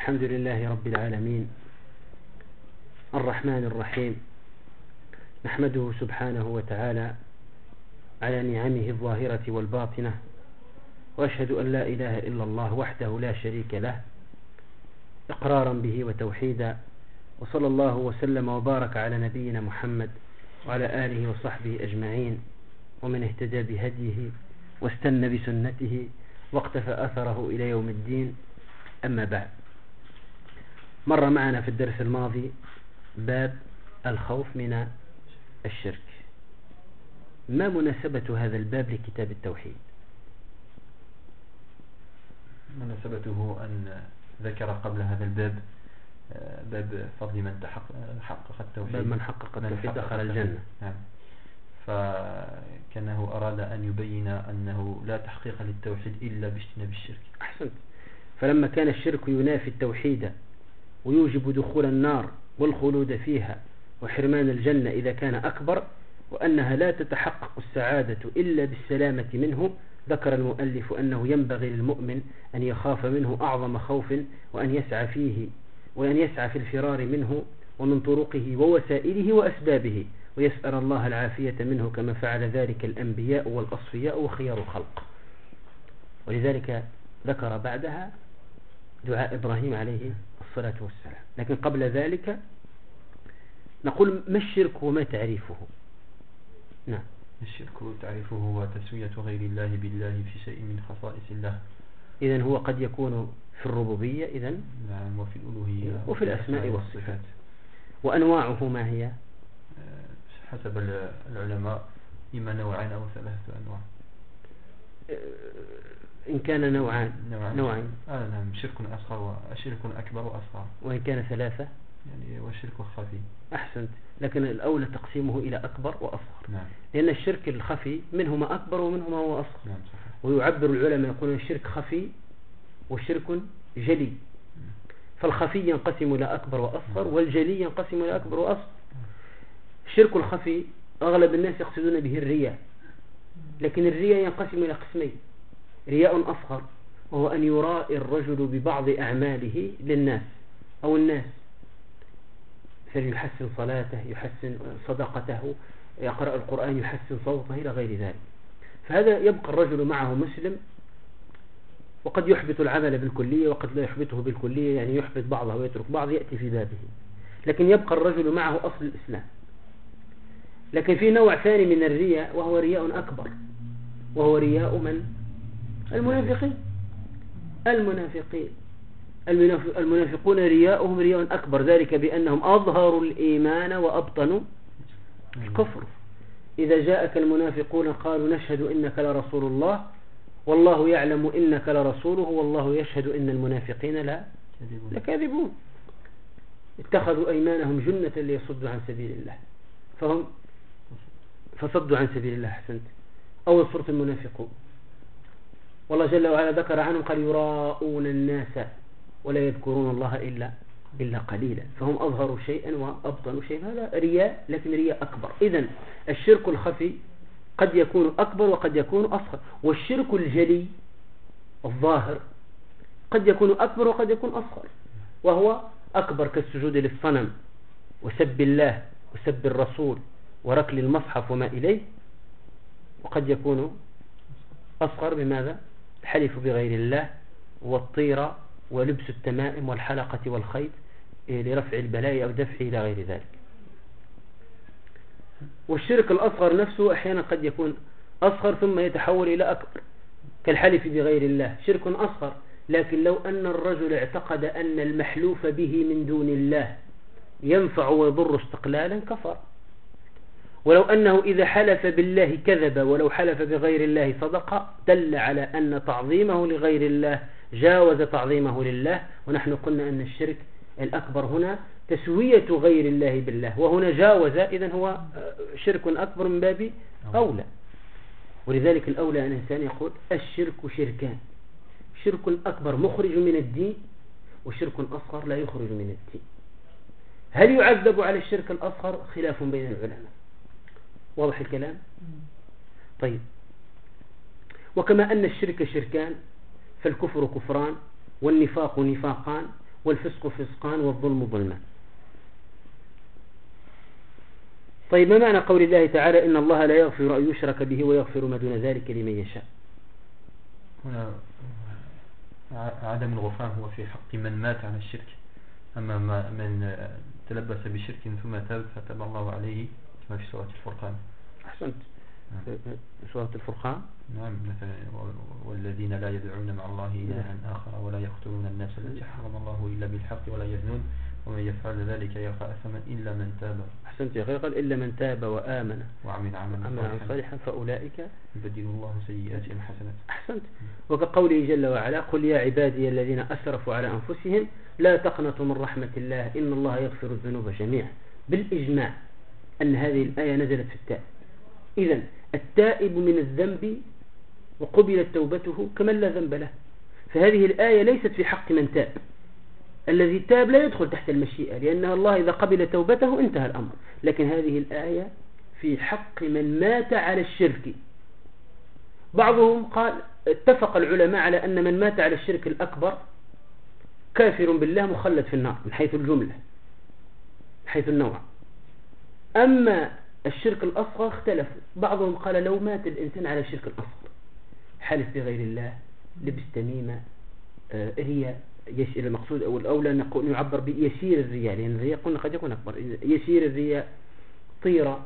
الحمد لله رب العالمين الرحمن الرحيم، نحمده سبحانه وتعالى على نعمه الظاهرة والباطنة، وأشهد أن لا إله إلا الله وحده لا شريك له إقرارا به وتوحيدا، وصلى الله وسلم وبارك على نبينا محمد وعلى آله وصحبه أجمعين، ومن اهتدى بهديه واستنى بسنته واقتفى أثره إلى يوم الدين. أما بعد، مر معنا في الدرس الماضي باب الخوف من الشرك. ما مناسبة هذا الباب لكتاب التوحيد؟ مناسبته أن ذكر قبل هذا الباب باب فضل من حقق التوحيد، باب من حقق التوحيد دخل الجنة. نعم. فكأنه أراد أن يبين أنه لا تحقيق للتوحيد إلا باجتناب الشرك. أحسنت. فلما كان الشرك ينافي التوحيد ويوجب دخول النار والخلود فيها وحرمان الجنة إذا كان أكبر، وأنها لا تتحقق السعادة إلا بالسلامة منه، ذكر المؤلف أنه ينبغي للمؤمن أن يخاف منه أعظم خوف، وأن يسعى في الفرار منه ومن طرقه ووسائله وأسبابه، ويسأل الله العافية منه كما فعل ذلك الأنبياء والأصفياء وخيار الخلق. ولذلك ذكر بعدها دعاء إبراهيم عليه الصلاة والسلام. لكن قبل ذلك نقول ما الشرك وما تعريفه؟ نعم. الشرك تعريفه هو تسوية غير الله بالله في شيء من خصائص الله. إذن هو قد يكون في الربوبية، إذن نعم، وفي الألوهية وفي الأسماء والصفات. وأنواعه ما هي؟ حسب العلماء إما نوعين أو ثلاثة أنواع. إن كان نوعين نعم، شرك أصغر وشرك أكبر وأصغر. وإن كان ثلاثة يعني والشرك الخفي. أحسنت. لكن الأولى تقسيمه إلى أكبر وأصغر. نعم. لأن الشرك الخفي منه ما أكبر ومنه ما هو أصغر. نعم، صحيح. ويعبر العلماء يقولون الشرك خفي وشرك جلي. فالخفي ينقسم إلى أكبر وأصغر، والجلي ينقسم إلى أكبر وأصغر. الشرك الخفي أغلب الناس يقصدون به الرياء، لكن الرياء ينقسم إلى قسمين: رياء أصغر، وهو أن يرائي الرجل ببعض أعماله للناس أو الناس، فليحسن صلاته، يحسن صدقته، يقرأ القرآن، يحسن صوته إلى غير ذلك. فهذا يبقى الرجل معه مسلم، وقد يحبط العمل بالكلية وقد لا يحبطه بالكلية، يعني يحبط بعضه ويترك بعض، يأتي في بابه، لكن يبقى الرجل معه أصل الإسلام. لكن في نوع ثاني من الرياء وهو رياء أكبر، وهو رياء من؟ المنافقون رياؤهم رياء أكبر، ذلك بأنهم أظهروا الإيمان وأبطنوا الكفر. إذا جاءك المنافقون قالوا نشهد إنك لرسول الله والله يعلم إنك لرسوله والله يشهد إن المنافقين لكاذبون. اتخذوا أيمانهم جنة ليصدوا عن سبيل الله فصدوا عن سبيل الله. أحسنت. أول سورة المنافقون، والله جل وعلا ذكر عنهم قال يراءون الناس ولا يذكرون الله إلا قليلا، فهم أظهروا شيئا وأبطنوا شيئا. هذا رياء، لكن رياء أكبر. إذن الشرك الخفي قد يكون أكبر وقد يكون أصغر، والشرك الجلي الظاهر قد يكون أكبر وقد يكون أصغر، وهو أكبر كالسجود للصنم وسب الله وسب الرسول وركل المصحف وما إليه، وقد يكون أصغر بماذا؟ الحلف بغير الله والطيرة ولبس التمائم والحلقة والخيط لرفع البلاء أو دفعه إلى غير ذلك. والشرك الأصغر نفسه أحيانا قد يكون أصغر ثم يتحول إلى أكبر، كالحلف بغير الله، شرك أصغر، لكن لو أن الرجل اعتقد أن المحلوف به من دون الله ينفع ويضر استقلالا كفر. ولو أنه إذا حلف بالله كذب، ولو حلف بغير الله صدق، دل على أن تعظيمه لغير الله جاوز تعظيمه لله. ونحن قلنا أن الشرك الأكبر هنا تسوية غير الله بالله، وهنا جاوز، إذن هو شرك أكبر من باب أولى. ولذلك الأولى أن الإنسان يقول الشرك شركان: شرك أكبر مخرج من الدين، وشرك أصغر لا يخرج من الدين. هل يعذب على الشرك الأصغر؟ خلاف بين العلماء. واضح الكلام؟ طيب، وكما أن الشرك شركان فالكفر كفران والنفاق نفاقان والفسق فسقان والظلم ظلمان. طيب ما معنى قول الله تعالى إن الله لا يغفر أن يشرك به ويغفر ما دون ذلك لمن يشاء؟ هنا عدم الغفران هو في حق من مات على الشرك، أما من تلبس بشرك ثم تاب فتاب الله عليه كما في سورة الفرقان. أحسنت. سورة الفرقان نعم، مثلا والذين لا يدعون مع الله إلها آخر ولا يقتلون الناس التي حرم الله إلا بالحق ولا يزنون ومن يفعل ذلك يلقى أثما إلا من تاب. أحسنت يا أخي، قال إلا من تاب وآمن وعمل عملا صالحا فأولئك يبدل الله سيئاتهم حسنات. أحسنت. وكقوله جل وعلا قل يا عبادي الذين أسرفوا على أنفسهم لا تقنطوا من رحمة الله إن الله يغفر الذنوب جميعا. بالإجماع أن هذه الآية نزلت في التائب. إذن التائب من الذنب وقبلت توبته كمن لا ذنب له، فهذه الآية ليست في حق من تاب. الذي تاب لا يدخل تحت المشيئة، لأن الله إذا قبل توبته انتهى الأمر. لكن هذه الآية في حق من مات على الشرك. بعضهم قال اتفق العلماء على أن من مات على الشرك الأكبر كافر بالله مخلد في النار من حيث الجملة، من حيث النوع. أما الشرك الأصغر اختلفوا، بعضهم قال لو مات الإنسان على الشرك الأصغر حلف بغير الله، لبس تميمة، هي المقصود أو الأولى نقول نعبر بيسير الرياء، لأن الرياء قلنا قد يكون أكبر. يسير الرياء طيرة،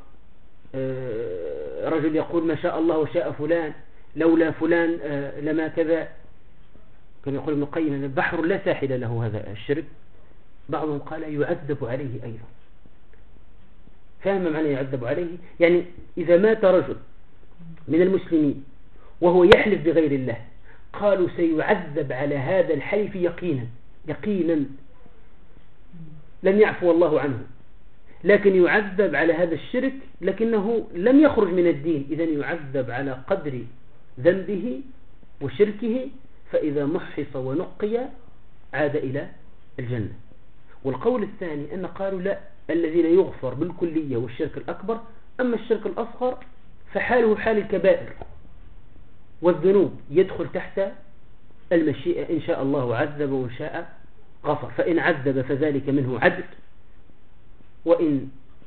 رجل يقول ما شاء الله وشاء فلان لولا فلان لما كذا، كما يقول ابن القيم البحر لا ساحل له هذا الشرك. بعضهم قال يعذب عليه أيضا. فهم معنى يعذب عليه؟ يعني إذا مات رجل من المسلمين وهو يحلف بغير الله قالوا سيعذب على هذا الحلف يقينا لن يعفو الله عنه، لكن يعذب على هذا الشرك لكنه لم يخرج من الدين، إذن يعذب على قدر ذنبه وشركه، فإذا محص ونقي عاد إلى الجنة. والقول الثاني أن قالوا لا، الذين يغفر بالكلية والشرك الأكبر، أما الشرك الأصغر فحاله حال الكبائر والذنوب يدخل تحت المشيئة، إن شاء الله عذب وإن شاء غفر. فإن عذب فذلك منه عدل، وإن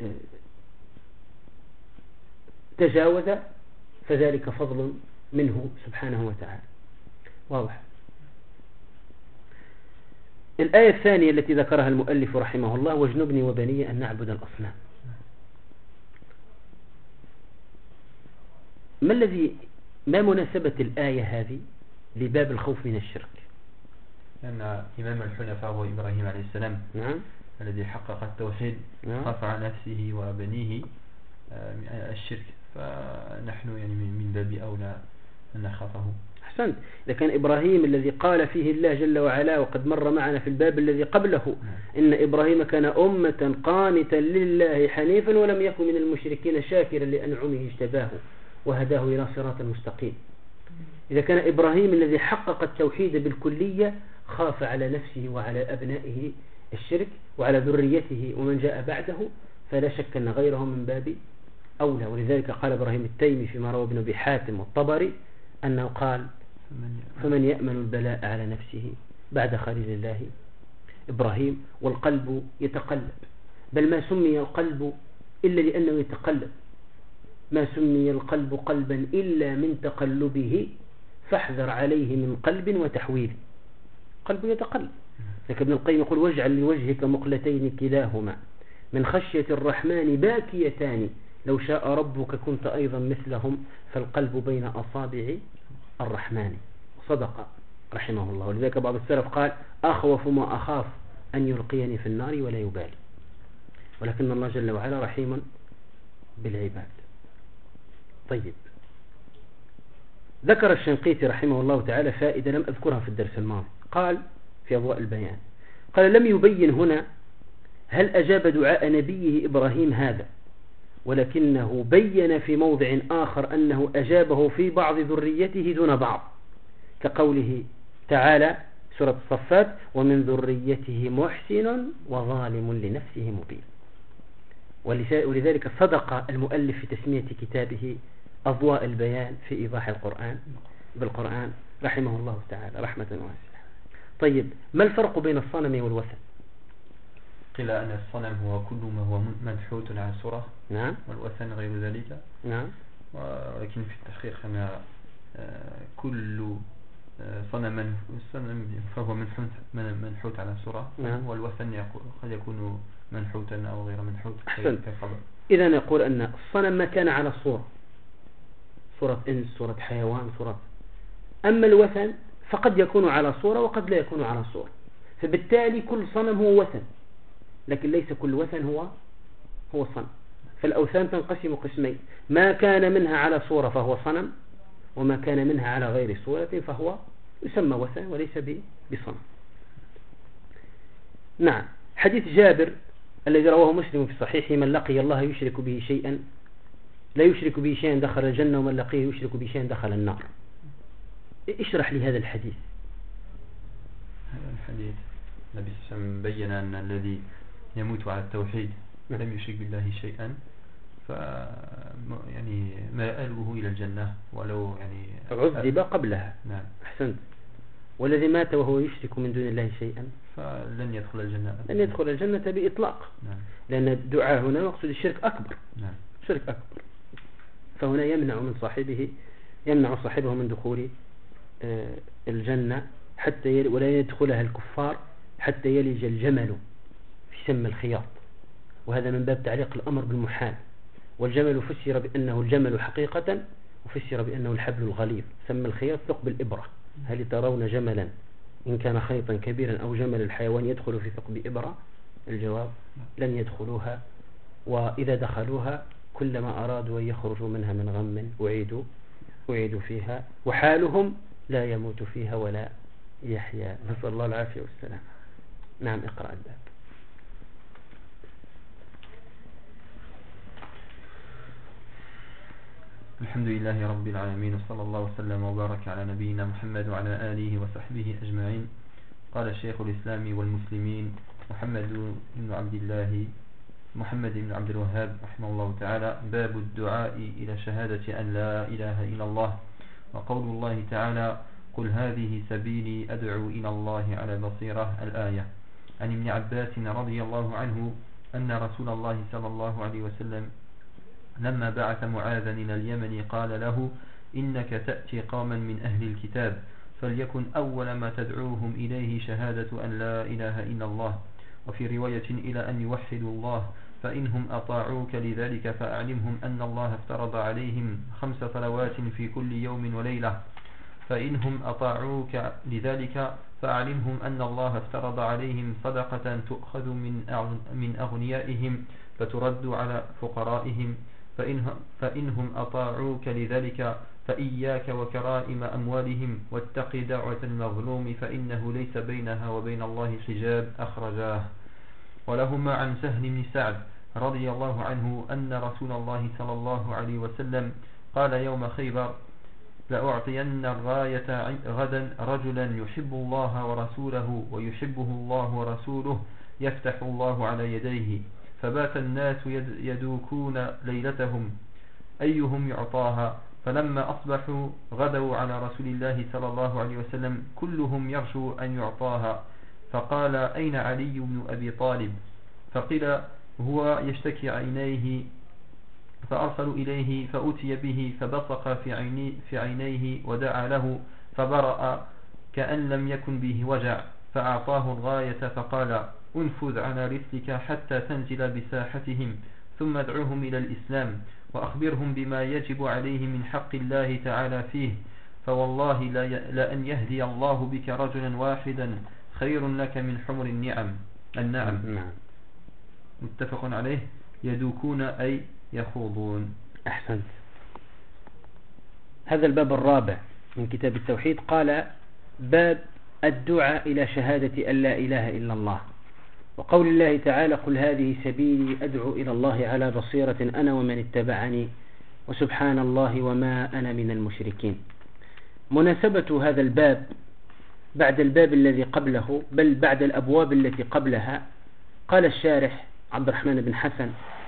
تجاوز فذلك فضل منه سبحانه وتعالى. واضح. الآية الثانية التي ذكرها المؤلف رحمه الله واجنبني وبني أن نعبد الأصنام. ما مناسبة الآية هذه لباب الخوف من الشرك؟ لأن إمام الحنفاء هو إبراهيم عليه السلام. نعم. الذي حقق التوحيد. نعم. خاف عن نفسه وبنيه الشرك، فنحن يعني من باب أولى أن نخافه. أحسنت. إذا كان إبراهيم الذي قال فيه الله جل وعلا وقد مر معنا في الباب الذي قبله إن إبراهيم كان أمة قانتا لله حنيفا ولم يكن من المشركين شاكرا لأنعمه اجتباه وهداه إلى صراط مستقيم. إذا كان إبراهيم الذي حقق التوحيد بالكلية خاف على نفسه وعلى أبنائه الشرك وعلى ذريته ومن جاء بعده، فلا شك أن غيرهم من باب أولى. ولذلك قال إبراهيم التيمي فيما روى ابن أبي حاتم والطبري أنه قال فمن يأمن البلاء على نفسه بعد خليل الله إبراهيم. والقلب يتقلب، بل ما سمي القلب إلا لأنه يتقلب، ما سمي القلب قلبا إلا من تقلبه فاحذر عليه من قلب وتحويل. قلب يتقلب. لكن ابن القيم يقول واجعل لوجهك مقلتين كلاهما من خشية الرحمن باكيتان لو شاء ربك كنت أيضا مثلهم فالقلب بين أصابع الرحمن. صدق رحمه الله. ولذلك بعض السلف قال أخوف ما أخاف أن يلقيني في النار ولا يبالي. ولكن الله جل وعلا رحيم بالعباد. طيب، ذكر الشنقيطي رحمه الله تعالى فائدة لم أذكرها في الدرس الماضي. قال في أضواء البيان، قال لم يبين هنا هل أجاب دعاء نبيه إبراهيم هذا، ولكنه بين في موضع آخر أنه أجابه في بعض ذريته دون بعض، كقوله تعالى سورة الصفات ومن ذريته محسن وظالم لنفسه مبين. ولذلك صدق المؤلف في تسمية كتابه أضواء البيان في إيضاح القرآن بالقرآن رحمه الله تعالى رحمة واسعة. طيب ما الفرق بين الصنم والوثن؟ قيل أن الصنم هو كل ما هو منحوت على صورة، نعم، والوثن غير ذلك. نعم، ولكن في التحقيق أن كل صنم فهو منحوت على صورة، نعم. والوثن قد يكون منحوتا أو غير منحوت. أحسن. إذا نقول أن الصنم ما كان على صورة إنس، صورة حيوان، صورة. أما الوثن فقد يكون على صورة وقد لا يكون على صورة، فبالتالي كل صنم هو وثن، لكن ليس كل وثن هو صنم. فالأوثان تنقسم قسمين: ما كان منها على صورة فهو صنم، وما كان منها على غير صورة فهو يسمى وثن وليس بصنم. نعم. حديث جابر الذي رواه مسلم في صحيحه: من لقي الله يشرك به شيئا لا يشرك به شيئا دخل الجنة، ومن لقيه يشرك به شيئا دخل النار. اشرح لي هذا الحديث. هذا الحديث النبي صلى الله عليه وسلم بين أن الذي يموت على التوحيد لم يشرك بالله شيئا يعني مآله إلى الجنة ولو يعني عذب قبلها. نعم. أحسنت. والذي مات وهو يشرك من دون الله شيئا فلن يدخل الجنة، لن يدخل الجنة بإطلاق. نعم. لأن الدعاء هنا يقصد الشرك أكبر. نعم. شرك أكبر، فهنا يمنع صاحبه من دخول الجنة حتى ولا يدخلها الكفار حتى يلج الجمل في سم الخياط، وهذا من باب تعليق الأمر بالمحال. والجمل فسر بأنه الجمل حقيقة، وفسر بأنه الحبل الغليظ. سم الخياط ثقب الإبرة. هل ترون جملا إن كان خيطا كبيرا أو جمل الحيوان يدخل في ثقب إبرة؟ الجواب: لن يدخلوها، وإذا دخلوها كلما أرادوا أن يخرجوا منها من غم أعيدوا فيها، وحالهم لا يموت فيها ولا يحيا. نسأل الله العافية والسلام. نعم، اقرأ الباب. الحمد لله رب العالمين، وصلى الله وسلم وبارك على نبينا محمد وعلى آله وصحبه أجمعين. قال شيخ الإسلام والمسلمين محمد بن عبد الوهاب رحمه الله تعالى: باب الدعاء إلى شهادة أن لا إله إلا الله. وقول الله تعالى: قل هذه سبيلي أدعو إلى الله على بصيرة، الآية. عن ابن عباس رضي الله عنه أن رسول الله صلى الله عليه وسلم لما بعث معاذا إلى اليمن قال له: إنك تأتي قوما من أهل الكتاب، فليكن أول ما تدعوهم إليه شهادة أن لا إله إلا الله، وفي رواية إلى أن يوحدوا الله، فإنهم أطاعوك لذلك فأعلمهم أن الله افترض عليهم 5 صلوات في كل يوم وليلة. فإنهم أطاعوك لذلك فأعلمهم أن الله افترض عليهم صدقة تؤخذ من أغنيائهم فترد على فقرائهم. فإنهم أطاعوك لذلك فإياك وكرائم أموالهم، واتق دعوة المظلوم فإنه ليس بينها وبين الله حجاب، أخرجاه. ولهما عن سهل بن سعد رضي الله عنه أن رسول الله صلى الله عليه وسلم قال يوم خيبر: لأعطين الراية غدا رجلا يحب الله ورسوله ويحبه الله ورسوله يفتح الله على يديه. فبات الناس يدوكون ليلتهم أيهم يعطاها، فلما أصبحوا غدوا على رسول الله صلى الله عليه وسلم كلهم يرجو أن يعطاها. فقال: أين علي بن أبي طالب؟ فقيل: هو يشتكي عينيه. فأرسلوا إليه فأتي به فبصق في عينيه ودعا له فبرأ كأن لم يكن به وجع، فأعطاه الغاية فقال: انفذ على رسلك حتى تنزل بساحتهم، ثم ادعوهم إلى الإسلام، وأخبرهم بما يجب عليه من حق الله تعالى فيه، فوالله لأن يهدي الله بك رجلا واحدا خير لك من حمر النعم. متفق عليه. يدوكون أي يخوضون. أحسنت. هذا الباب الرابع من كتاب التوحيد. قال: باب الدعاء إلى شهادة أن لا إله إلا الله. وقول الله تعالى: قل هذه سبيلي أدعو إلى الله على بصيرة أنا ومن اتبعني وسبحان الله وما أنا من المشركين. مناسبة هذا الباب بعد الباب الذي قبله، بل بعد الأبواب التي قبلها. قال الشارح عبد الرحمن بن حسن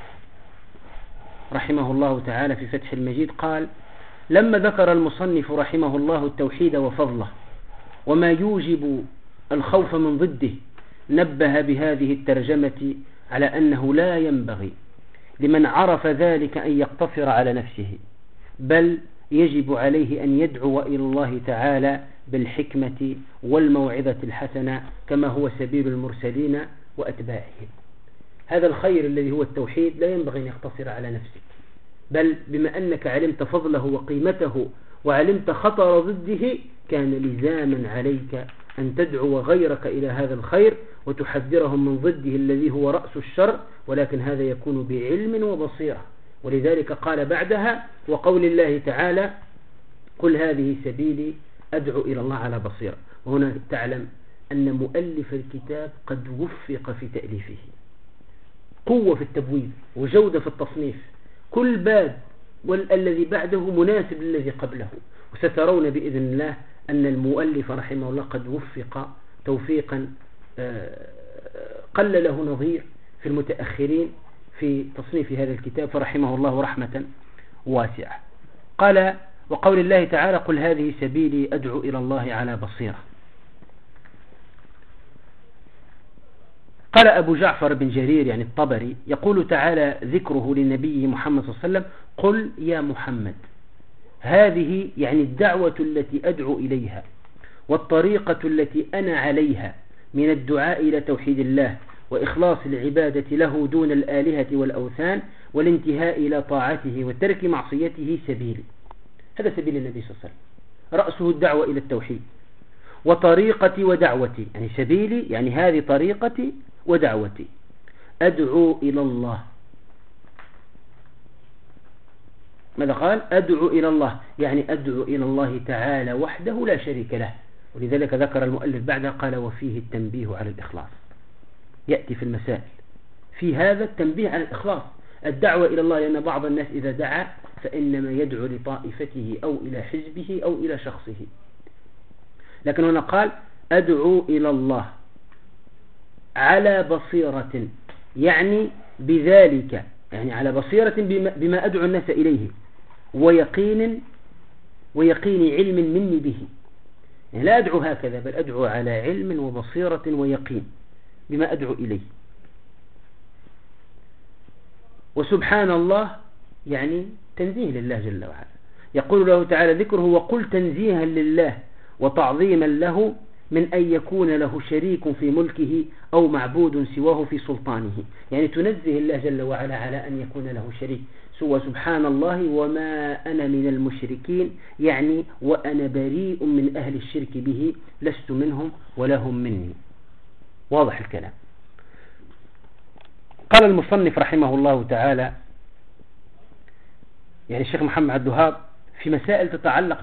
رحمه الله تعالى في فتح المجيد قال: لما ذكر المصنف رحمه الله التوحيد وفضله وما يوجب الخوف من ضده، نبه بهذه الترجمة على أنه لا ينبغي لمن عرف ذلك أن يقتصر على نفسه، بل يجب عليه أن يدعو إلى الله تعالى بالحكمة والموعظة الحسنة كما هو سبيل المرسلين وأتباعهم. هذا الخير الذي هو التوحيد لا ينبغي أن يقتصر على نفسك، بل بما أنك علمت فضله وقيمته وعلمت خطر ضده كان لزاما عليك أن تدعو غيرك إلى هذا الخير وتحذرهم من ضده الذي هو رأس الشر، ولكن هذا يكون بعلم وبصيرة. ولذلك قال بعدها: وقول الله تعالى: قل هذه سبيلي أدعو إلى الله على بصيرة. وهنا تعلم أن مؤلف الكتاب قد وفق في تأليفه، قوة في التبويب وجودة في التصنيف، كل باب والذي بعده مناسب للذي قبله. وسترون بإذن الله أن المؤلف رحمه الله قد وفق توفيقا قل له نظير في المتأخرين في تصنيف هذا الكتاب، فرحمه الله رحمة واسعة. قال: وقول الله تعالى: قل هذه سبيلي أدعو إلى الله على بصيرة. قال أبو جعفر بن جرير يعني الطبري يقول تعالى ذكره لنبيه محمد صلى الله عليه وسلم: قل يا محمد. هذه يعني الدعوة التي أدعو إليها والطريقة التي أنا عليها من الدعاء إلى توحيد الله وإخلاص العبادة له دون الآلهة والأوثان والانتهاء إلى طاعته وترك معصيته سبيلي. هذا سبيل النبي صلى الله عليه وسلم، رأسه الدعوة إلى التوحيد. وطريقتي ودعوتي يعني سبيلي يعني هذه طريقتي ودعوتي، أدعو إلى الله. ماذا قال؟ أدعو إلى الله يعني أدعو إلى الله تعالى وحده لا شريك له. ولذلك ذكر المؤلف بعدها قال: وفيه التنبيه على الإخلاص. يأتي في المسائل في هذا التنبيه على الإخلاص، الدعوة إلى الله، لأن بعض الناس إذا دعا فإنما يدعو لطائفته أو إلى حزبه أو إلى شخصه، لكن هنا قال: أدعو إلى الله على بصيرة، يعني بذلك يعني على بصيرة بما أدعو الناس إليه، ويقين علم مني به. يعني لا أدعو هكذا، بل أدعو على علم وبصيرة ويقين بما أدعو إليه. وسبحان الله يعني تنزيه لله جل وعلا. يقول له تعالى ذكره: وقل تنزيها لله وتعظيما له من أن يكون له شريك في ملكه أو معبود سواه في سلطانه. يعني تنزه الله جل وعلا على أن يكون له شريك. سوى سبحان الله وما أنا من المشركين، يعني وأنا بريء من أهل الشرك به، لست منهم ولا هم مني. واضح الكلام. قال المصنف رحمه الله تعالى يعني الشيخ محمد عبد الوهاب في مسائل تتعلق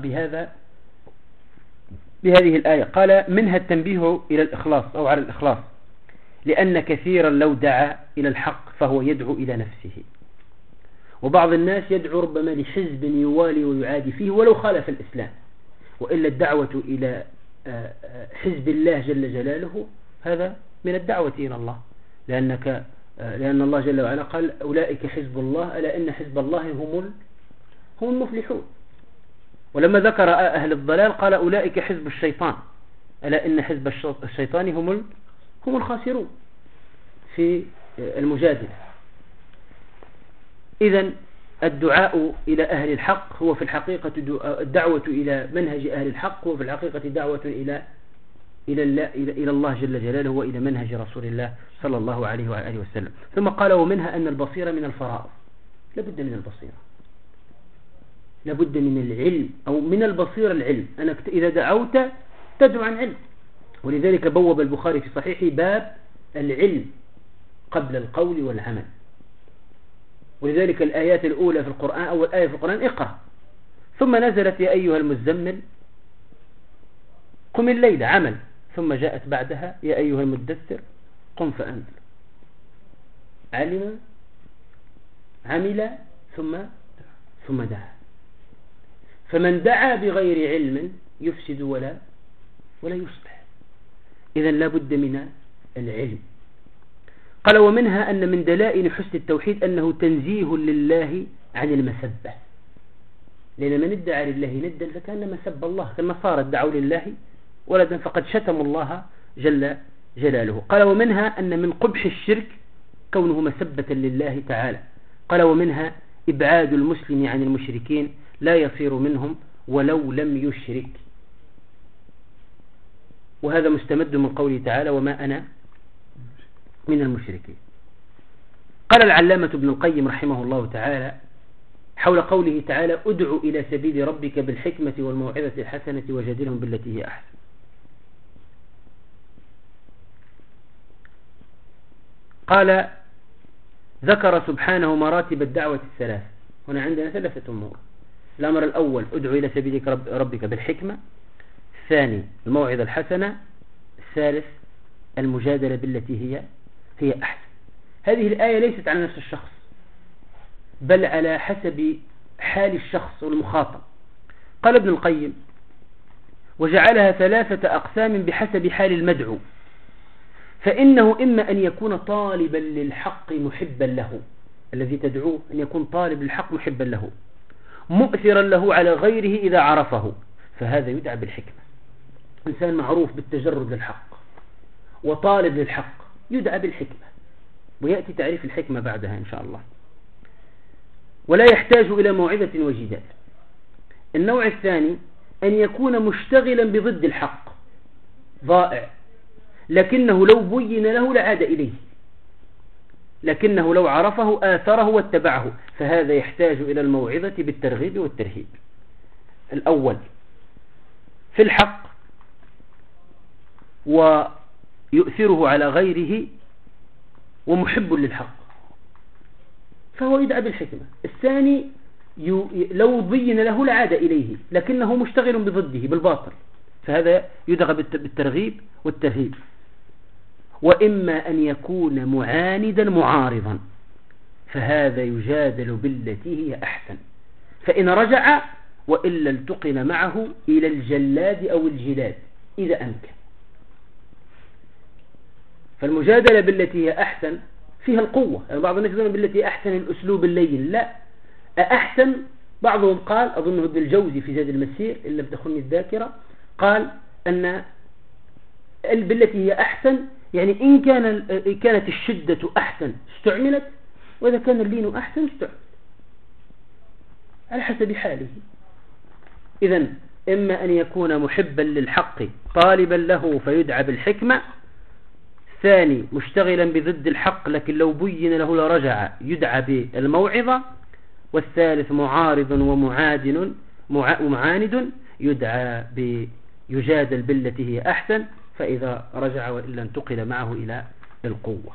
بهذه الآية، قال: منها التنبيه إلى الإخلاص أو على الإخلاص، لأن كثيرا لو دعا إلى الحق فهو يدعو إلى نفسه، وبعض الناس يدعو ربما لحزب يوالي ويعادي فيه ولو خالف الإسلام. وإلا الدعوة إلى حزب الله جل جلاله هذا من الدعوة إلى الله، لأن الله جل وعلا قال: أولئك حزب الله ألا إن حزب الله هم المفلحون. ولما ذكر أهل الضلال قال: أولئك حزب الشيطان ألا إن حزب الشيطان هم الخاسرون في المجادلة. إذن الدعاء إلى أهل الحق هو في الحقيقة الدعوة إلى منهج أهل الحق، هو في الحقيقة دعوة إلى الله جل جلاله وإلى منهج رسول الله صلى الله عليه وآله وسلم. ثم قال: ومنها أن البصيرة من الفرائض. لابد من البصيرة، لابد من العلم أو من البصيرة العلم. أنا إذا دعوت تدعو عن علم. ولذلك بوب البخاري في صحيحه باب العلم قبل القول والعمل. ولذلك الآيات الأولى في القرآن، أول آية في القرآن: اقرأ. ثم نزلت: يا أيها المزمل قم الليل، عمل. ثم جاءت بعدها: يا أيها المدثر قم فأنذر. علم، عمل، ثم دعا. فمن دعا بغير علم يفسد ولا يصلح. إذن لا بد من العلم. قال: ومنها أن من دلائل حسن التوحيد أنه تنزيه لله عن المسبة، لأن من ادعى لله ندا فكأنما سب الله، كما صار ادعوا لله ولدا فقد شتموا الله جل جلاله. قال ومنها أن من قبح الشرك كونه مسبة لله تعالى. قال ومنها إبعاد المسلم عن المشركين لا يصير منهم ولو لم يشرك. وهذا مستمد من قوله تعالى وما أنا من المشركين. قال العلامة ابن القيم رحمه الله تعالى حول قوله تعالى ادع إلى سبيل ربك بالحكمة والموعظة الحسنة وجادلهم بالتي هي أحسن. قال ذكر سبحانه مراتب الدعوة الثلاث. هنا عندنا ثلاثة أمور. الأمر الأول ادع إلى سبيل ربك بالحكمة، الثاني الموعظة الحسنة، الثالث المجادلة بالتي هي أحسن. هذه الآية ليست على نفس الشخص بل على حسب حال الشخص والمخاطب. قال ابن القيم وجعلها ثلاثة أقسام بحسب حال المدعو، فإنه إما أن يكون طالبا للحق محبا له، الذي تدعوه أن يكون طالب للحق محبا له، مؤثرا له على غيره إذا عرفه، فهذا يدعى بالحكمة. إنسان معروف بالتجرد للحق وطالب للحق يدعى بالحكمة، ويأتي تعريف الحكمة بعدها إن شاء الله. ولا يحتاج إلى موعظة وجدال. النوع الثاني أن يكون مشتغلا بضد الحق ضائع، لكنه لو بين له لعاد إليه، لكنه لو عرفه آثره واتبعه، فهذا يحتاج إلى الموعظة بالترغيب والترهيب. الأول في الحق ويؤثره على غيره ومحب للحق فهو يدعى بالحكمة. الثاني لو بين له لعاد إليه لكنه مشتغل بضده بالباطل، فهذا يدعى بالترغيب والترهيب. وإما أن يكون معاندا معارضا، فهذا يجادل بالتي هي أحسن، فإن رجع وإلا التقن معه إلى الجلاد أو الجلاد إذا أمكن. فالمجادلة بالتي هي أحسن فيها القوة. يعني بعض الناس يقولون بالتي أحسن الأسلوب اللين، لا، أحسن. بعضهم قال أظنه ابن الجوزي في زاد المسير إن لم تخني الذاكرة قال أن بالتي هي أحسن يعني إن كانت الشدة أحسن استعملت، وإذا كان اللين أحسن استعمل على حسب حاله. إذن إما أن يكون محبا للحق طالبا له فيدعى بالحكمة، ثاني مشتغلا بضد الحق لكن لو بين له لرجع يدعى بالموعظة، والثالث معارض ومعاند يدعى بيجادل بالتي هي أحسن، فإذا رجع وإلا انتقل معه إلى القوة.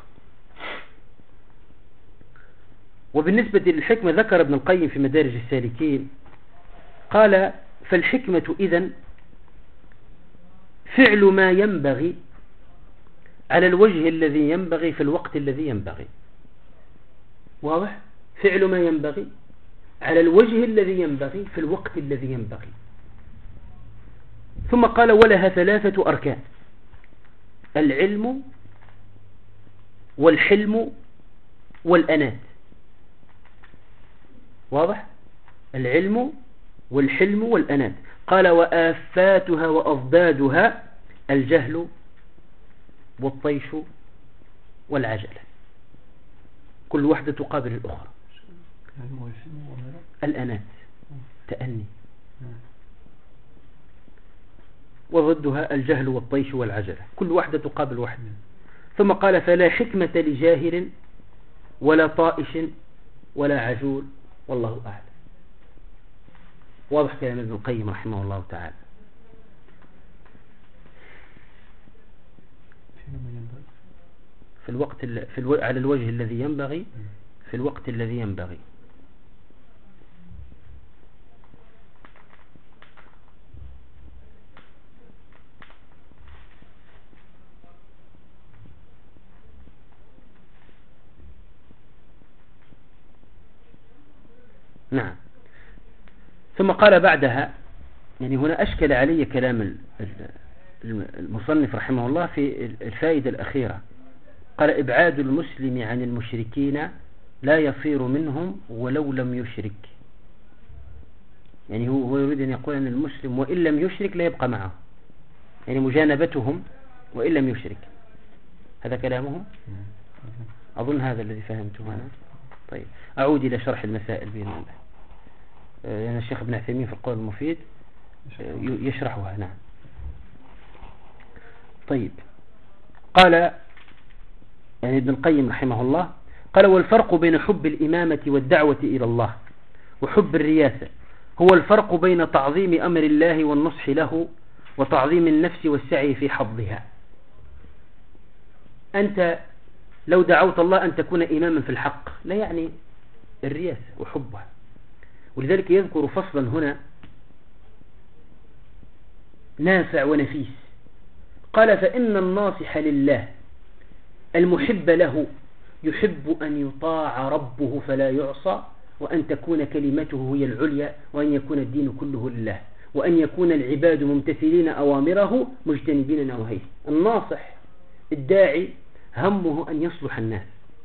وبالنسبة للحكمة ذكر ابن القيم في مدارج السالكين قال فالحكمة إذن فعل ما ينبغي على الوجه الذي ينبغي في الوقت الذي ينبغي. واضح؟ فعل ما ينبغي على الوجه الذي ينبغي في الوقت الذي ينبغي. ثم قال ولها ثلاثة أركان: العلم والحلم والأنات. واضح؟ العلم والحلم والأنات. قال وآفاتها وأضدادها الجهل والطيش والعجلة، كل واحدة تقابل الأخرى. الأنات تأني، وضدها الجهل والطيش والعجلة، كل واحدة تقابل واحدة. ثم قال فلا حكمة لجاهل ولا طائش ولا عجول والله أعلم. واضح كلام ابن القيم رحمه الله تعالى. في الوقت على الوجه الذي ينبغي في الوقت الذي ينبغي. نعم. ثم قال بعدها، يعني هنا أشكل علي كلام المصنف رحمه الله في الفائدة الأخيرة. قال إبعاد المسلم عن المشركين لا يصير منهم ولو لم يشرك. يعني هو يريد أن يقول أن المسلم وإن لم يشرك لا يبقى معه، يعني مجانبتهم وإن لم يشرك. هذا كلامهم، أظن هذا الذي فهمته أنا. طيب أعود إلى شرح المسائل بإذن الله. يعني الشيخ ابن عثيمين في القول المفيد يشرحها. نعم. طيب قال يعني ابن القيم رحمه الله قال: والفرق بين حب الإمامة والدعوة إلى الله وحب الرياسة هو الفرق بين تعظيم أمر الله والنصح له وتعظيم النفس والسعي في حظها. أنت لو دعوت الله أن تكون إماما في الحق لا يعني الرياسة وحبها. ولذلك يذكر فصلا هنا نافع ونفيس. قال: فإن الناصح لله المحب له يحب أن يطاع ربه فلا يعصى، وأن تكون كلمته هي العليا، وأن يكون الدين كله لله، وأن يكون العباد ممتثلين أوامره مجتنبين نواهيه. الناصح الداعي همه أن يصلح الناس.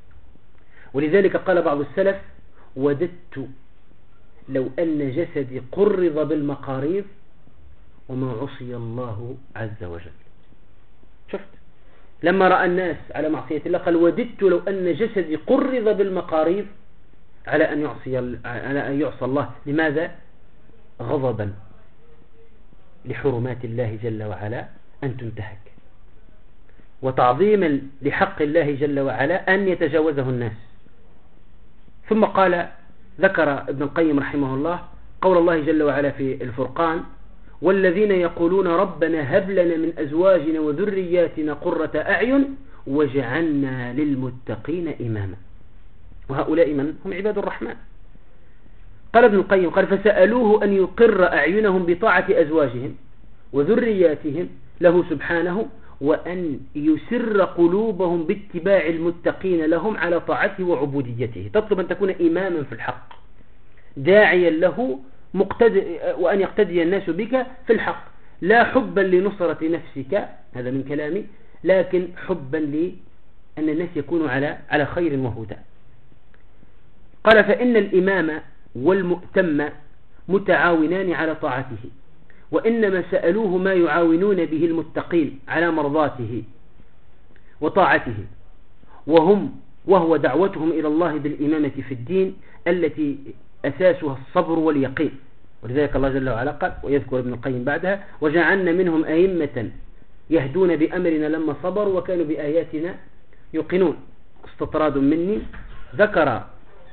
ولذلك قال بعض السلف: وددت لو أن جسدي قرض بالمقاريض وما عصي الله عز وجل. شفت لما رأى الناس على معصية الله قال: وددت لو أن جسدي قرض بالمقاريض على أن يعصى الله. لماذا؟ غضبا لحرمات الله جل وعلا أن تنتهك، وتعظيما لحق الله جل وعلا أن يتجاوزه الناس. ثم قال ذكر ابن القيم رحمه الله قول الله جل وعلا في الفرقان: والذين يقولون ربنا هب لنا من أزواجنا وذرياتنا قرة أعين وجعلنا للمتقين إماما. وهؤلاء من هم؟ عباد الرحمن. قال ابن القيم قال: فسألوه أن يقر أعينهم بطاعة أزواجهم وذرياتهم له سبحانه، وأن يسر قلوبهم باتباع المتقين لهم على طاعته وعبوديته. تطلب أن تكون إماما في الحق داعيا له وأن يقتدي الناس بك في الحق، لا حبا لنصرة نفسك، هذا من كلامي، لكن حبا لأن الناس يكونوا على خير وهدى. قال: فإن الإمام والمؤتم متعاونان على طاعته، وإنما سألوه ما يعاونون به المتقين على مرضاته وطاعته، وهو دعوتهم إلى الله بالإمامة في الدين التي أساسها الصبر واليقين. ولذلك الله جل وعلا قال، ويذكر ابن القيم بعدها: وجعلنا منهم أئمة يهدون بأمرنا لما صبروا وكانوا بآياتنا يوقنون. استطراد مني. ذكر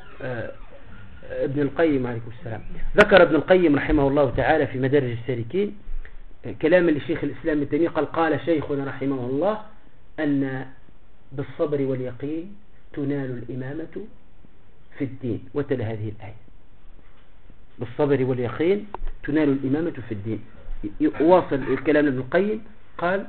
ابن القيم عليكم السلام ذكر ابن القيم رحمه الله تعالى في مدارج السالكين كلاما لشيخ الإسلام ابن تيمية قال شيخنا رحمه الله أن بالصبر واليقين تنال الإمامة في الدين. وتلا هذه الآية: بالصبر واليقين تنال الإمامة في الدين. واصل الكلام ابن القيم قال: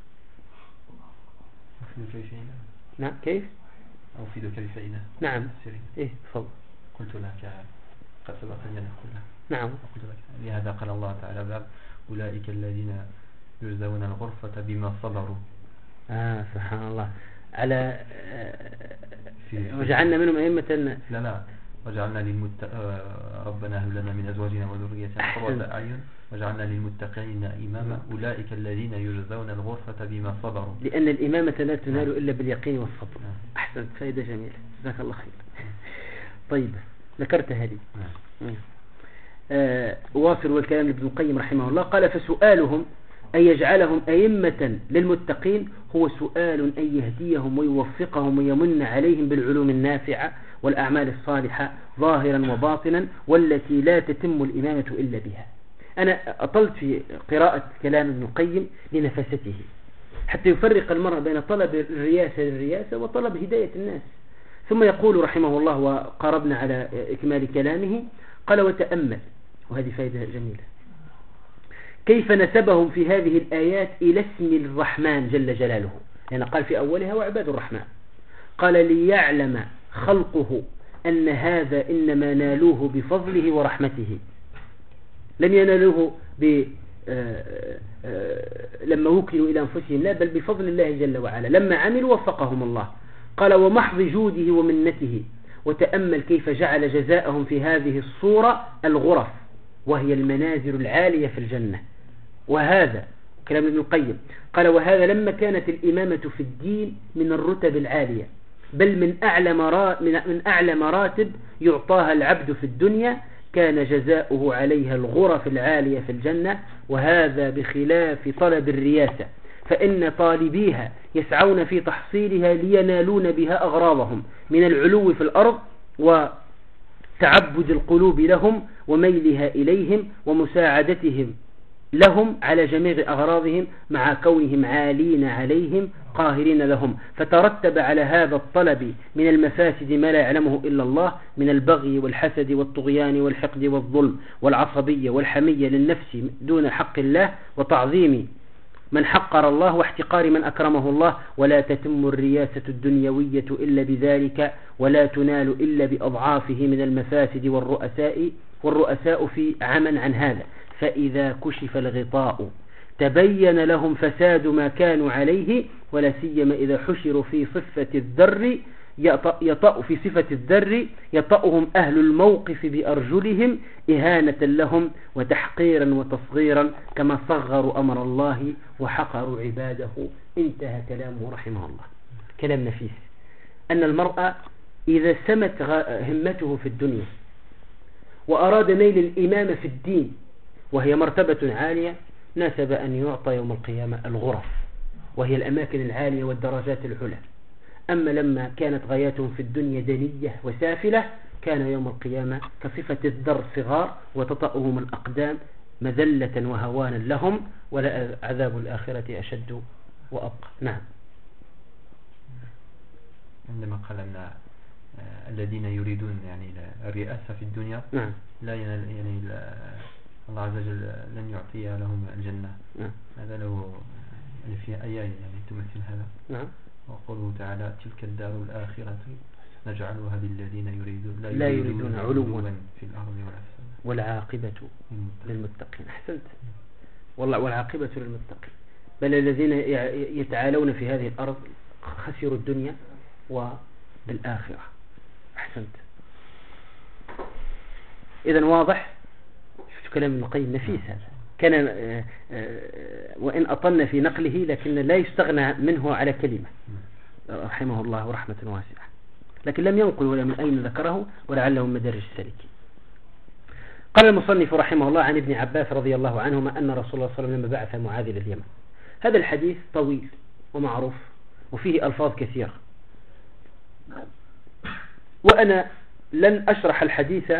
نعم كيف؟ أو في ذكر الفائدة. نعم إيه تفضل. قلت لك قد سبق أن نقول. نعم. قلت لك لهذا قال الله تعالى: باب أولئك الذين يجزون الغرفة بما صبروا. سبحان الله. على وجعلنا منهم أئمة. لا وجعلنا ربنا هب لنا من أزواجنا وذريتنا قرة أعين وجعلنا للمتقين إماما أولئك الذين يجزون الغرفة بما صبروا. لأن الإمامة لا تنال إلا باليقين والصبر. أحسنت، فائدة جميلة، جزاك الله خير. طيب ذكرت هذه. واصل والكلام لابن القيم رحمه الله قال: فسؤالهم أن يجعلهم أئمة للمتقين هو سؤال أن يهديهم ويوفقهم ويمن عليهم بالعلوم النافعة والأعمال الصالحة ظاهرا وباطنا، والتي لا تتم الإمامة إلا بها. أنا أطلت في قراءة كلام ابن القيم لنفسته حتى يفرق المرء بين طلب الرياسة للرياسة وطلب هداية الناس. ثم يقول رحمه الله وقربنا على إكمال كلامه قال: وتأمل، وهذه فائدة جميلة، كيف نسبهم في هذه الآيات إلى اسم الرحمن جل جلاله، لأن قال في أولها وعباد الرحمن. قال: ليعلم خلقه أن هذا إنما نالوه بفضله ورحمته، لم ينالوه لما وكلوا إلى أنفسهم، لا، بل بفضل الله جل وعلا، لما عملوا وفقهم الله. قال: ومحض جوده ومنته. وتأمل كيف جعل جزاءهم في هذه الصورة الغرف، وهي المنازل العالية في الجنة. وهذا كلام ابن القيم. قال وهذا لما كانت الإمامة في الدين من الرتب العالية، بل من أعلى مراتب يعطاها العبد في الدنيا، كان جزاؤه عليها الغرف العالية في الجنة، وهذا بخلاف طلب الرياسة، فإن طالبيها يسعون في تحصيلها لينالون بها أغراضهم من العلو في الأرض وتعبد القلوب لهم وميلها إليهم ومساعدتهم لهم على جميع أغراضهم، مع كونهم عالين عليهم قاهرين لهم. فترتب على هذا الطلب من المفاسد ما لا يعلمه إلا الله، من البغي والحسد والطغيان والحقد والظلم والعصبية والحمية للنفس دون حق الله، وتعظيم من حقر الله واحتقار من أكرمه الله. ولا تتم الرياسة الدنيوية إلا بذلك، ولا تنال إلا بأضعافه من المفاسد والرؤساء في عمى عن هذا. فإذا كشف الغطاء تبين لهم فساد ما كانوا عليه، ولا سيما إذا حشروا في صفة الذر يطأهم أهل الموقف بأرجلهم إهانة لهم وتحقيرا وتصغيرا، كما صغروا أمر الله وحقروا عباده. انتهى كلامه رحمه الله. كلام نفيس، أن المرأة إذا سمت همته في الدنيا وأراد نيل الإمامة في الدين وهي مرتبة عالية، ناسب أن يعطى يوم القيامة الغرف، وهي الأماكن العالية والدرجات العلى. أما لما كانت غاياتهم في الدنيا دنية وسافلة، كان يوم القيامة كصفة الذر صغار، وتطأهم الأقدام مذلة وهوانا لهم، ولا عذاب الآخرة أشد وأبقى. نعم. عندما قال أن الذين يريدون يعني الرئاسة في الدنيا، نعم، لا ينال يعني الله عز وجل لن يعطيها لهم الجنة. نعم. هذا له يعني فيها آيات يعني تمثل هذا. نعم. وقوله تعالى تلك الدار الآخرة نجعلها للذين لا يريدون علوا في الأرض والعاقبة للمتقين. أحسنت والله، والعاقبة للمتقين. بل الذين يتعالون في هذه الأرض خسروا الدنيا والآخرة. أحسنت. إذن واضح، شفت كلام ابن القيم نفيس هذا، كان وإن أطلنا في نقله لكن لا يستغنى منه على كلمة رحمه الله رحمة واسعة، لكن لم ينقل ولا من أين ذكره ولعله من مدارج السالكين. قال المصنف رحمه الله عن ابن عباس رضي الله عنهما أن رسول الله صلى الله عليه وسلم لما بعث معاذ إلى اليمن. هذا الحديث طويل ومعروف وفيه ألفاظ كثيرة، وأنا لن أشرح الحديث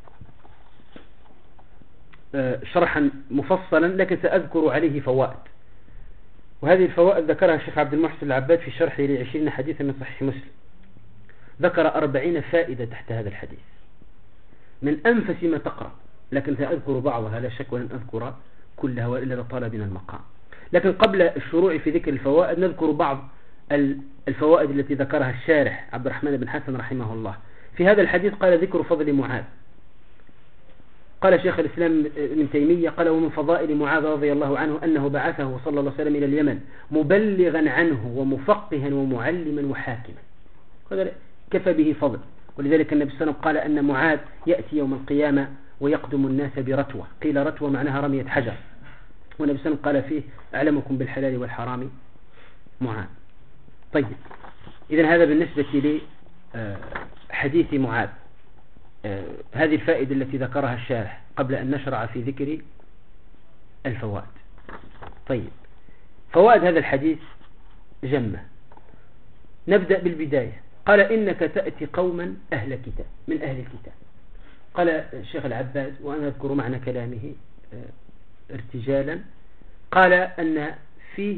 شرحا مفصلا، لكن سأذكر عليه فوائد، وهذه الفوائد ذكرها الشيخ عبد المحسن العباد في شرحه ل20 حديثا من صحيح مسلم. ذكر 40 فائدة تحت هذا الحديث من أنفس ما تقرأ، لكن سأذكر بعضها لا شك، ولن أذكر كلها وإلا لطال بنا المقام. لكن قبل الشروع في ذكر الفوائد نذكر بعض الفوائد التي ذكرها الشارح عبد الرحمن بن حسن رحمه الله في هذا الحديث. قال ذكر فضل معاذ. قال شيخ الإسلام ابن تيمية قال ومن فضائل معاذ رضي الله عنه أنه بعثه صلى الله عليه وسلم إلى اليمن مبلغا عنه ومفقها ومعلما وحاكما. هذا كفى به فضل. ولذلك النبي صلى الله عليه وسلم قال أن معاذ يأتي يوم القيامة ويقدم الناس برتوة، قيل رتوة معناها رمية حجر، والنبي صلى الله عليه وسلم قال فيه أعلمكم بالحلال والحرام معاذ. طيب، إذن هذا بالنسبة لحديث معاذ. هذه الفائدة التي ذكرها الشارح قبل أن نشرع في ذكر الفوائد. طيب، فوائد هذا الحديث جمة. نبدأ بالبداية. قال إنك تأتي قوما أهل كتاب، من أهل الكتاب. قال الشيخ العباد وأنا أذكر معنى كلامه ارتجالا، قال أن في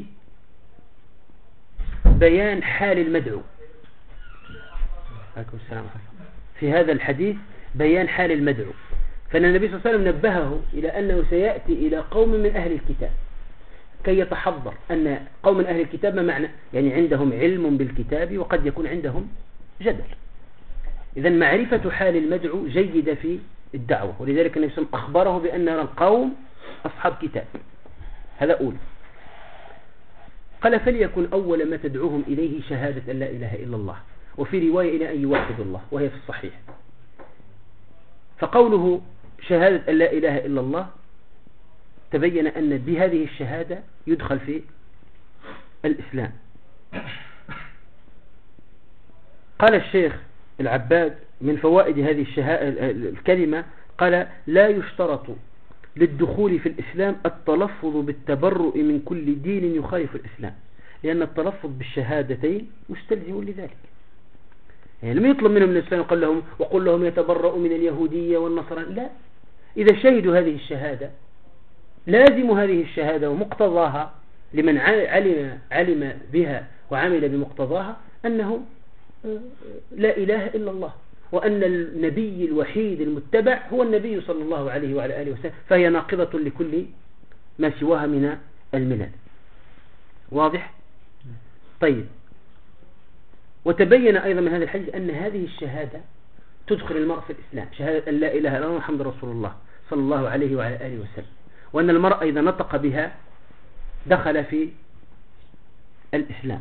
بيان حال المدعو. عليكم السلام. في هذا الحديث بيان حال المدعو، فإن النبي صلى الله عليه وسلم نبهه إلى أنه سيأتي إلى قوم من أهل الكتاب كي يتحضر أن قوم من أهل الكتاب ما معنى؟ يعني عندهم علم بالكتاب وقد يكون عندهم جدل. إذن معرفة حال المدعو جيدة في الدعوة، ولذلك النبي صلى الله عليه وسلم أخبره بأن القوم أصحاب كتاب. هذا أولى. قال فليكن أول ما تدعوهم إليه شهادة أن لا إله إلا الله، وفي رواية إلى أن يوحدوا الله، وهي في الصحيح. فقوله شهادة أن لا إله إلا الله تبين أن بهذه الشهادة يدخل في الإسلام. قال الشيخ العباد من فوائد هذه الكلمة، قال: لا يشترط للدخول في الإسلام التلفظ بالتبرؤ من كل دين يخالف الإسلام، لأن التلفظ بالشهادتين مستلزم لذلك. يعني لم يطلب منهم الإسلام وقل لهم يتبرؤوا من اليهودية والنصرانية، لا، إذا شهدوا هذه الشهادة لازم هذه الشهادة ومقتضاها لمن علم بها وعمل بمقتضاها أنه لا إله إلا الله، وأن النبي الوحيد المتبع هو النبي صلى الله عليه وعلى آله وسلم، فهي ناقضة لكل ما سواها من الملل. واضح؟ طيب، وتبين أيضا من هذا الحديث أن هذه الشهادة تدخل المرء في الإسلام، شهادة أن لا إله إلا الله محمد رسول الله صلى الله عليه وعلى آله وسلم، وأن المرء إذا نطق بها دخل في الإسلام.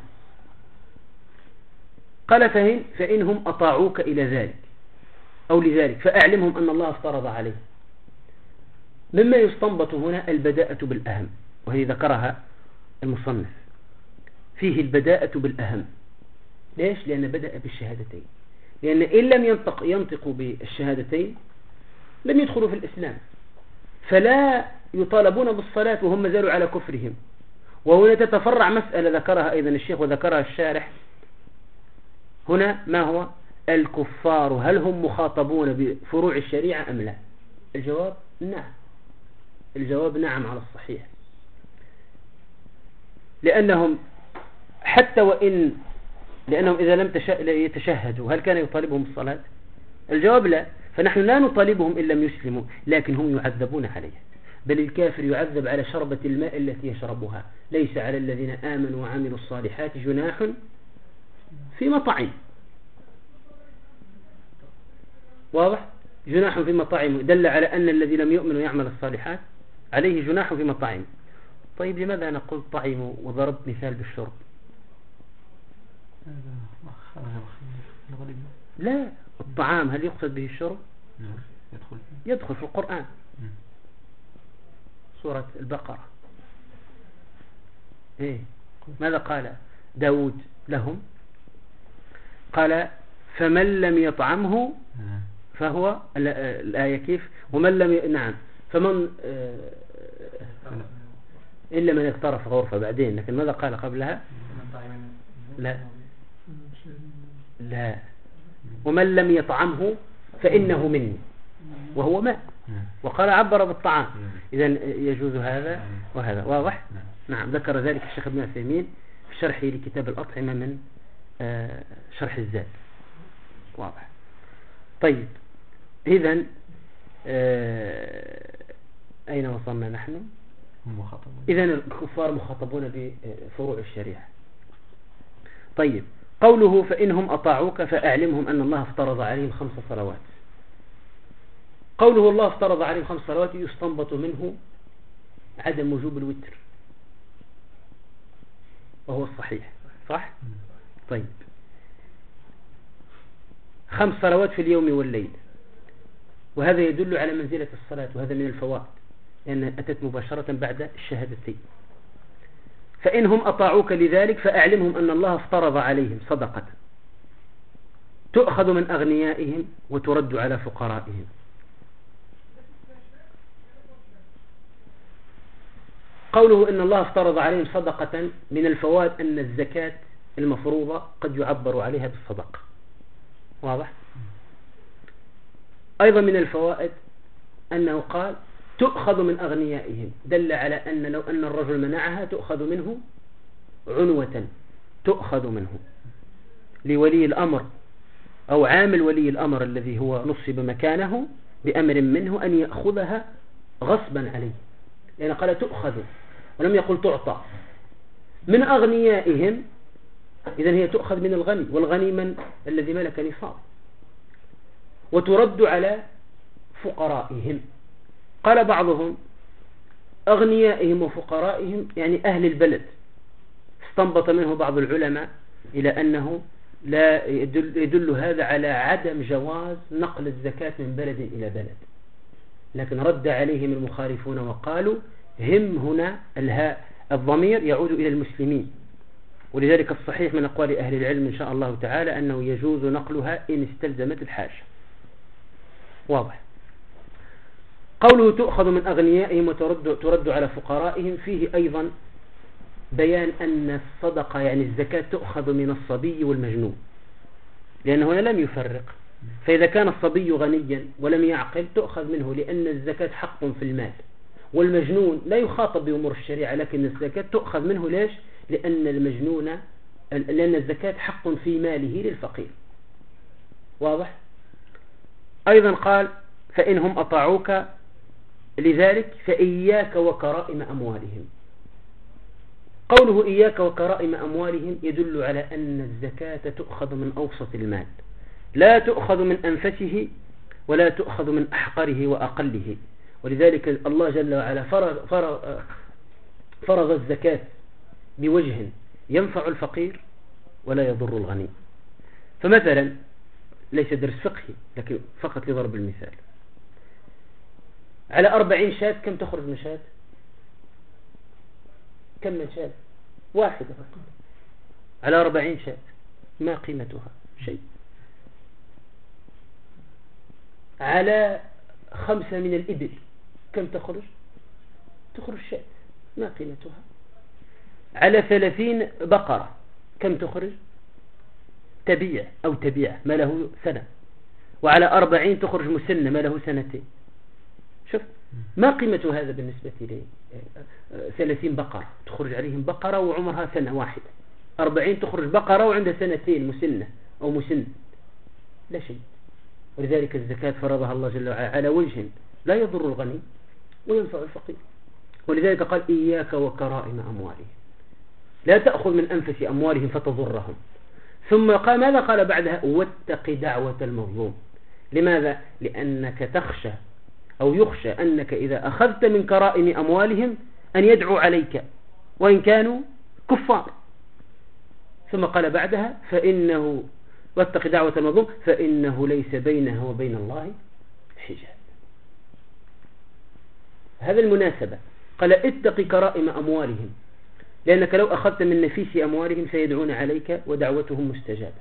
قال: فإنهم أطاعوك إلى ذلك أو لذلك فأعلمهم أن الله افترض عليه. مما يستنبط هنا البداءة بالأهم، وهي ذكرها المصنف، فيه البداءة بالأهم. ليش؟ لأن بدأ بالشهادتين، لأن إن لم ينطقوا بالشهادتين لم يدخلوا في الإسلام، فلا يطالبون بالصلاة وهم ما زالوا على كفرهم. وهنا تتفرع مسألة ذكرها أيضا الشيخ وذكرها الشارح هنا، ما هو الكفار هل هم مخاطبون بفروع الشريعة أم لا؟ الجواب نعم، الجواب نعم على الصحيح، لأنهم إذا لم يتشهدوا هل كان يطالبهم الصلاة؟ الجواب لا، فنحن لا نطالبهم إن لم يسلموا، لكن هم يعذبون عليها، بل الكافر يعذب على شربة الماء التي يشربها. ليس على الذين آمنوا وعملوا الصالحات جناح في مطعم. واضح؟ جناح في مطعم دل على أن الذي لم يؤمن ويعمل الصالحات عليه جناح في مطعم. طيب، لماذا نقول طعم وضربت مثال بالشرب؟ لا، الطعام هل يقصد به الشرب؟ يدخل في القرآن، سورة البقرة. ماذا قال داود لهم؟ قال: فمن لم يطعمه فهو الآية كيف؟ ومن لم نعم فمن إلا من اقترف غرفة بعدين، لكن ماذا قال قبلها؟ لا، ومن لم يطعمه فإنه مني وهو ماء، وقال عبر بالطعام. إذن يجوز هذا وهذا. واضح؟ نعم، ذكر ذلك الشيخ ابن عثيمين في شرحه لكتاب الأطعمة من شرح الزاد. واضح؟ طيب، إذن أين وصلنا نحن؟ إذن الكفار مخاطبون بفروع الشريعة. طيب، قوله: فإنهم أطاعوك فأعلمهم أن الله افترض عليهم 5 صلوات. قوله الله افترض عليهم 5 صلوات يستنبط منه عدم وجوب الوتر، وهو الصحيح، صح؟ طيب، 5 صلوات في اليوم والليل، وهذا يدل على منزلة الصلاة، وهذا من الفوائد لأنها أتت مباشرة بعد الشهادتين. فإنهم أطاعوك لذلك فأعلمهم أن الله افترض عليهم صدقة تؤخذ من أغنيائهم وترد على فقرائهم. قوله إن الله افترض عليهم صدقة، من الفوائد أن الزكاة المفروضة قد يعبر عليها بالصدقة. واضح؟ أيضا من الفوائد أنه قال تؤخذ من أغنيائهم، دل على أن لو أن الرجل منعها تؤخذ منه عنوة، تؤخذ منه لولي الأمر أو عامل ولي الأمر الذي هو نصب مكانه بأمر منه أن يأخذها غصبا عليه، لأن قال تؤخذ ولم يقل تعطى من أغنيائهم. إذن هي تؤخذ من الغني، والغني من الذي ملك نصاب، وترد على فقرائهم. قال بعضهم أغنيائهم وفقرائهم يعني أهل البلد. استنبط منه بعض العلماء إلى أنه لا يدل هذا على عدم جواز نقل الزكاة من بلد إلى بلد، لكن رد عليهم المخالفون وقالوا هم هنا الهاء الضمير يعود إلى المسلمين، ولذلك الصحيح من أقوال أهل العلم إن شاء الله تعالى أنه يجوز نقلها إن استلزمت الحاجة. واضح. قوله تؤخذ من أغنيائهم وترد على فقرائهم فيه أيضا بيان أن الصدقة يعني الزكاة تؤخذ من الصبي والمجنون، لأنه هنا لم يفرق. فإذا كان الصبي غنيا ولم يعقل تؤخذ منه، لأن الزكاة حق في المال، والمجنون لا يخاطب بأمور الشريعة لكن الزكاة تؤخذ منه. ليش؟ لأن الزكاة حق في ماله للفقير. واضح. أيضا قال فإنهم أطاعوك لذلك فإياك وكرائم أموالهم. قوله إياك وكرائم أموالهم يدل على أن الزكاة تؤخذ من أوسط المال، لا تؤخذ من أنفسه ولا تؤخذ من أحقره وأقله. ولذلك الله جل وعلا فرض الزكاة بوجه ينفع الفقير ولا يضر الغني. فمثلا ليس درس فقهي لكن فقط لضرب المثال، على 40 شاة كم تخرج من شاة؟ كم من شاة؟ واحدة فقط. على 40 شاة ما قيمتها؟ شيء. على 5 من الإبل كم تخرج؟ تخرج شاة ما قيمتها؟ على 30 بقرة كم تخرج؟ تبيع أو تبيع ما له سنة. وعلى 40 تخرج مسنة ما له سنتين. شوف ما قيمة هذا بالنسبة لي. 30 بقرة تخرج عليهم بقرة وعمرها سنة واحدة، 40 تخرج بقرة وعندها سنتين مسنة أو مسن، لا شيء. ولذلك الزكاة فرضها الله جل وعلا على وجه لا يضر الغني وينفع الفقير. ولذلك قال إياك وكرائم أموالهم، لا تأخذ من أنفس أموالهم فتضرهم. ثم قال ماذا قال بعدها؟ واتق دعوة المظلوم. لماذا؟ لأنك تخشى أو يخشى أنك إذا أخذت من كرائم أموالهم أن يدعوا عليك وإن كانوا كفار. ثم قال بعدها فإنه واتق دعوة المظلوم فإنه ليس بينه وبين الله حجاب. هذا المناسبة قال اتق كرائم أموالهم، لأنك لو أخذت من نفيس أموالهم سيدعون عليك ودعوتهم مستجابة.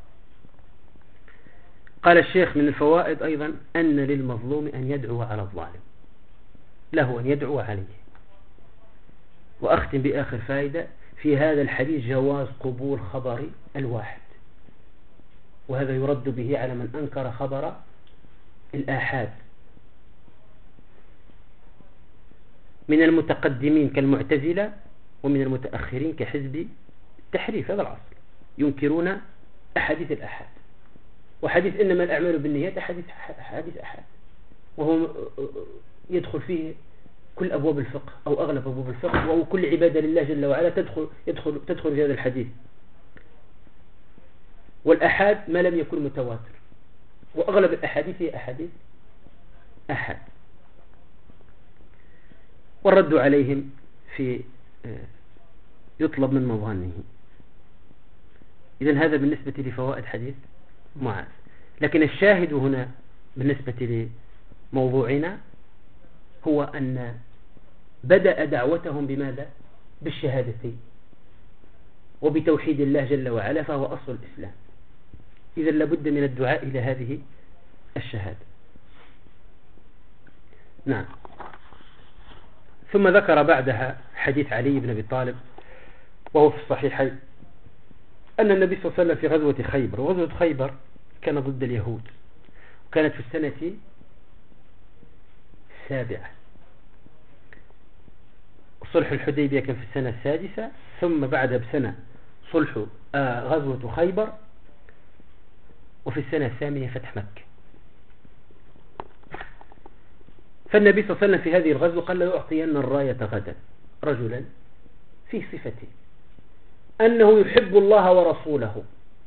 قال الشيخ من الفوائد أيضا أن للمظلوم أن يدعو على الظالم، له أن يدعو عليه. وأختم بآخر فائدة في هذا الحديث جواز قبول خبر الواحد، وهذا يرد به على من أنكر خبر الآحاد من المتقدمين كالمعتزلة ومن المتأخرين كحزب التحريف. هذا العصر ينكرون أحاديث الآحاد، وحديث إنما الأعمال بالنيات حديث أحاد، وهو يدخل فيه كل أبواب الفقه أو أغلب أبواب الفقه، وكل عبادة لله جل وعلا تدخل في هذا الحديث. والأحاد ما لم يكن متواتر، وأغلب الأحاديث هي أحاديث أحاد. والرد عليهم في يطلب من مظانه. إذن هذا بالنسبة لفوائد حديث معاذ. لكن الشاهد هنا بالنسبة لموضوعنا هو أن بدأ دعوتهم بماذا؟ بالشهادتين وبتوحيد الله جل وعلا، فهو أصل الإسلام. إذن لابد من الدعاء إلى هذه الشهادة. نعم. ثم ذكر بعدها حديث علي بن أبي طالب وهو في الصحيحين أن النبي صلى الله عليه وسلم في غزوة خيبر، وغزوة خيبر كان ضد اليهود، وكانت في السنة 7. صلح الحديبية كان في السنة 6، ثم بعدها بسنة صلح غزوة خيبر، وفي السنة 8 فتح مكة. فالنبي صلى الله عليه وسلم في هذه الغزوة قال له أعطينا الراية غدا رجلا في صفته أنه يحب الله ورسوله.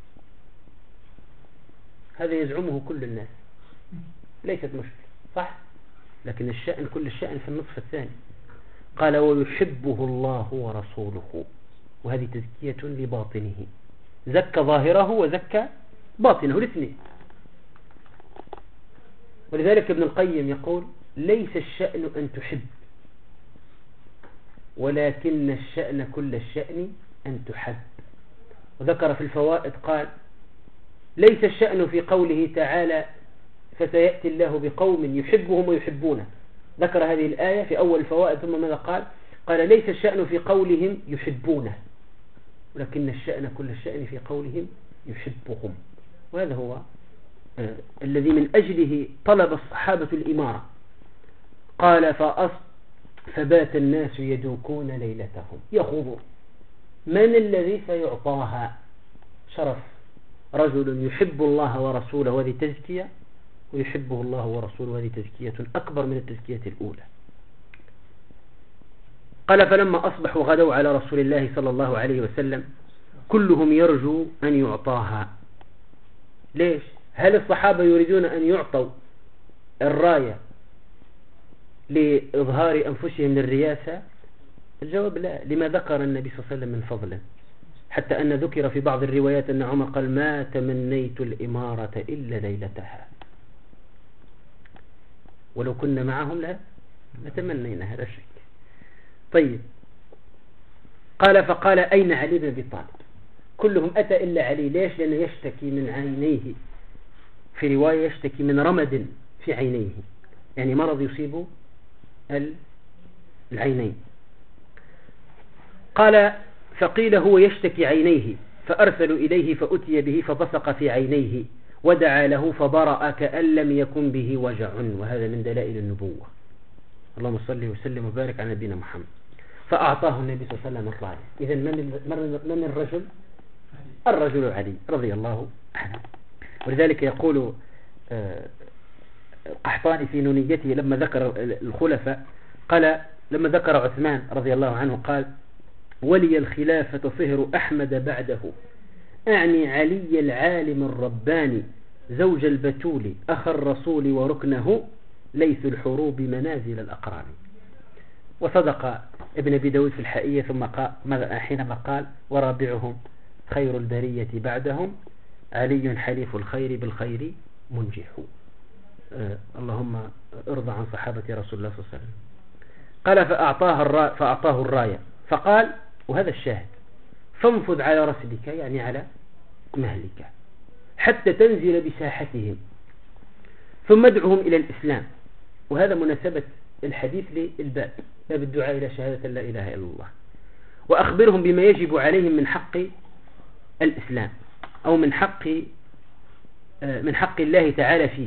هذا يزعمه كل الناس، ليست مشكلة صح، لكن الشأن كل الشأن في النصف الثاني. قال ويحبه الله ورسوله، وهذه تزكية لباطنه، زكى ظاهره وزكى باطنه الاثنين. ولذلك ابن القيم يقول ليس الشأن أن تحب، ولكن الشأن كل الشأن أن تحب. وذكر في الفوائد قال ليس الشأن في قوله تعالى فسيأتي الله بقوم يحبهم ويحبونه. ذكر هذه الآية في أول الفوائد ثم ماذا قال؟ قال ليس الشأن في قولهم يحبونه، ولكن الشأن كل الشأن في قولهم يحبهم. وهذا هو الذي من أجله طلب الصحابة الإمارة. قال فبات الناس يدوكون ليلتهم يخوضون من الذي سيعطاها شرف رجل يحب الله ورسوله، وهذه تزكية، ويحبه الله ورسوله، وهذه تزكية أكبر من التزكية الأولى. قال فلما أصبحوا غدوا على رسول الله صلى الله عليه وسلم كلهم يرجو أن يعطاها. ليش؟ هل الصحابة يريدون أن يعطوا الراية لإظهار أنفسهم للرياسة؟ الجواب لا، لما ذكر النبي صلى الله عليه وسلم من فضله، حتى أن ذكر في بعض الروايات أن عمر قال ما تمنيت الإمارة إلا ليلتها، ولو كنا معهم لتمنينا، هذا شيء. طيب قال فقال أين علي بن أبي طالب؟ كلهم أتى إلا علي. ليش؟ لأنه يشتكي من عينيه، في رواية يشتكي من رمد في عينيه، يعني مرض يصيب العينين. قال فقيل هو يشتكي عينيه، فأرسلوا إليه فأتي به فبصق في عينيه ودعا له فبرأ كأن لم يكن به وجع، وهذا من دلائل النبوة. اللهم صل وسلم وبارك على نبينا محمد. فأعطاه النبي صلى الله عليه وسلم الراية. إذن من الرجل؟ الرجل علي رضي الله عنه. ولذلك يقول قحطاني في نونيته لما ذكر الخلفاء، قال لما ذكر عثمان رضي الله عنه قال ولي الخلافة صهر أحمد بعده، أعني علي العالم الرباني زوج البتول أخ الرسول وركنه ليث الحروب منازل الأقران. وصدق ابن أبي داود في الحائية ثم قال حينما قال ورابعهم خير البرية بعدهم علي حليف الخير بالخير منجح. اللهم ارضى عن صحابة رسول الله صلى الله عليه وسلم. قال فأعطاه الراية فقال، وهذا الشاهد، فانفذ على رسلك، يعني على مهلك، حتى تنزل بساحتهم، ثم ادعهم إلى الإسلام. وهذا مناسبة الحديث للباب، باب الدعاء إلى شهادة لا إله إلا الله. وأخبرهم بما يجب عليهم من حق الإسلام، أو من حق الله تعالى فيه.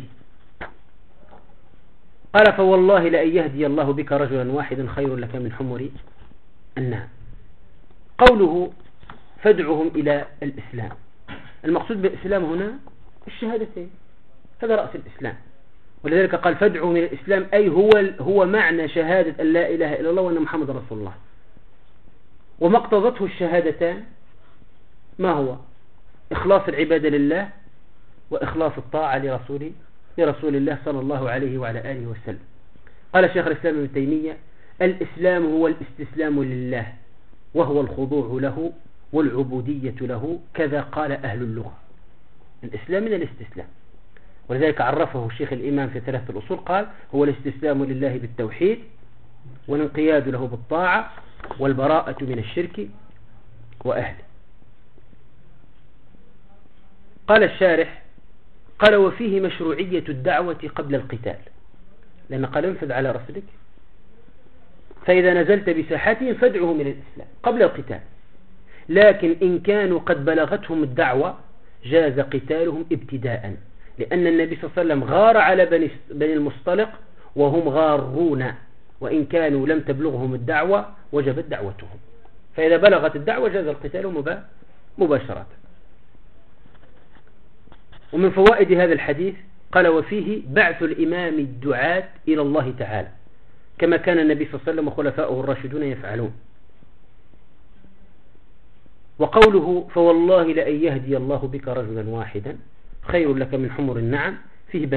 قال فوالله لأن يهدي الله بك رجلا واحدا خير لك من حمر النعم. قوله فادعهم إلى الإسلام، المقصود بالإسلام هنا الشهادتين، هذا رأس الإسلام. ولذلك قال فادعهم إلى الإسلام، أي هو معنى شهادة أن لا إله إلا الله وأن محمد رسول الله. وما اقتضته الشهادتان ما هو؟ إخلاص العبادة لله، وإخلاص الطاعة لرسول الله صلى الله عليه وعلى آله وسلم. قال شيخ الإسلام ابن تيمية الإسلام هو الاستسلام لله، وهو الخضوع له والعبودية له، كذا قال أهل اللغة. الإسلام من الاستسلام، ولذلك عرفه الشيخ الإمام في 3 الأصول، قال هو الاستسلام لله بالتوحيد، والانقياد له بالطاعة، والبراءة من الشرك وأهله. قال الشارح قال وفيه مشروعية الدعوة قبل القتال، لأن قال انفذ على رسلك، فإذا نزلت بساحتهم فادعهم إلى الإسلام قبل القتال. لكن إن كانوا قد بلغتهم الدعوة جاز قتالهم ابتداء، لأن النبي صلى الله عليه وسلم غار على بني المصطلق وهم غارون، وإن كانوا لم تبلغهم الدعوة وجبت دعوتهم، فإذا بلغت الدعوة جاز القتال مباشرة. ومن فوائد هذا الحديث قال وفيه بعث الإمام الدعاة إلى الله تعالى، كما كان النبي صلى الله عليه وسلم وخلفاؤه الراشدون يفعلون. وقوله فوالله لأن يهدي الله بك رجلا واحدا خير لك من حمر النعم، فيه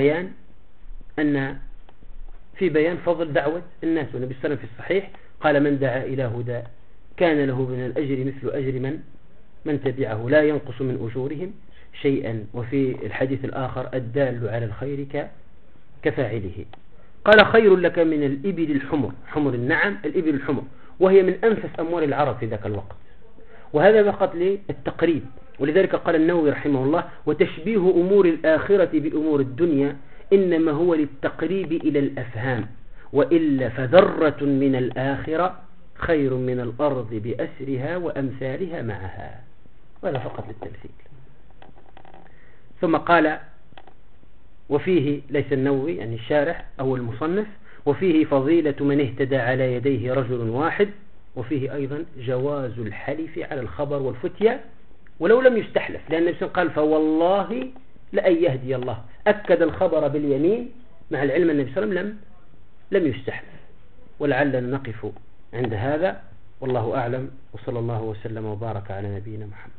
بيان فضل دعوة الناس. والنبي صلى الله عليه وسلم في الصحيح قال من دعا إلى هدى كان له من الأجر مثل أجر من تبعه لا ينقص من أجورهم شيئا. وفي الحديث الآخر الدال على الخير كفاعله. قال خير لك من الإبل الحمر، حمر النعم الإبل الحمر، وهي من أنفس أموال العرب في ذاك الوقت. وهذا فقط للتقريب. ولذلك قال النووي رحمه الله: وتشبيه أمور الآخرة بأمور الدنيا إنما هو للتقريب إلى الأفهام، وإلا فذرة من الآخرة خير من الأرض بأسرها وأمثالها معها. وهذا فقط للتمثيل. ثم قال: وفيه، ليس النووي يعني الشارح أو المصنف، وفيه فضيلة من اهتدى على يديه رجل واحد، وفيه أيضا جواز الحلف على الخبر والفتية ولو لم يستحلف، لأن النبي قال: فوالله لأن يهدي الله. أكد الخبر باليمين مع العلم أن النبي صلى الله عليه وسلم لم يستحلف. ولعلنا نقف عند هذا، والله أعلم، وصلى الله وسلم وبارك على نبينا محمد.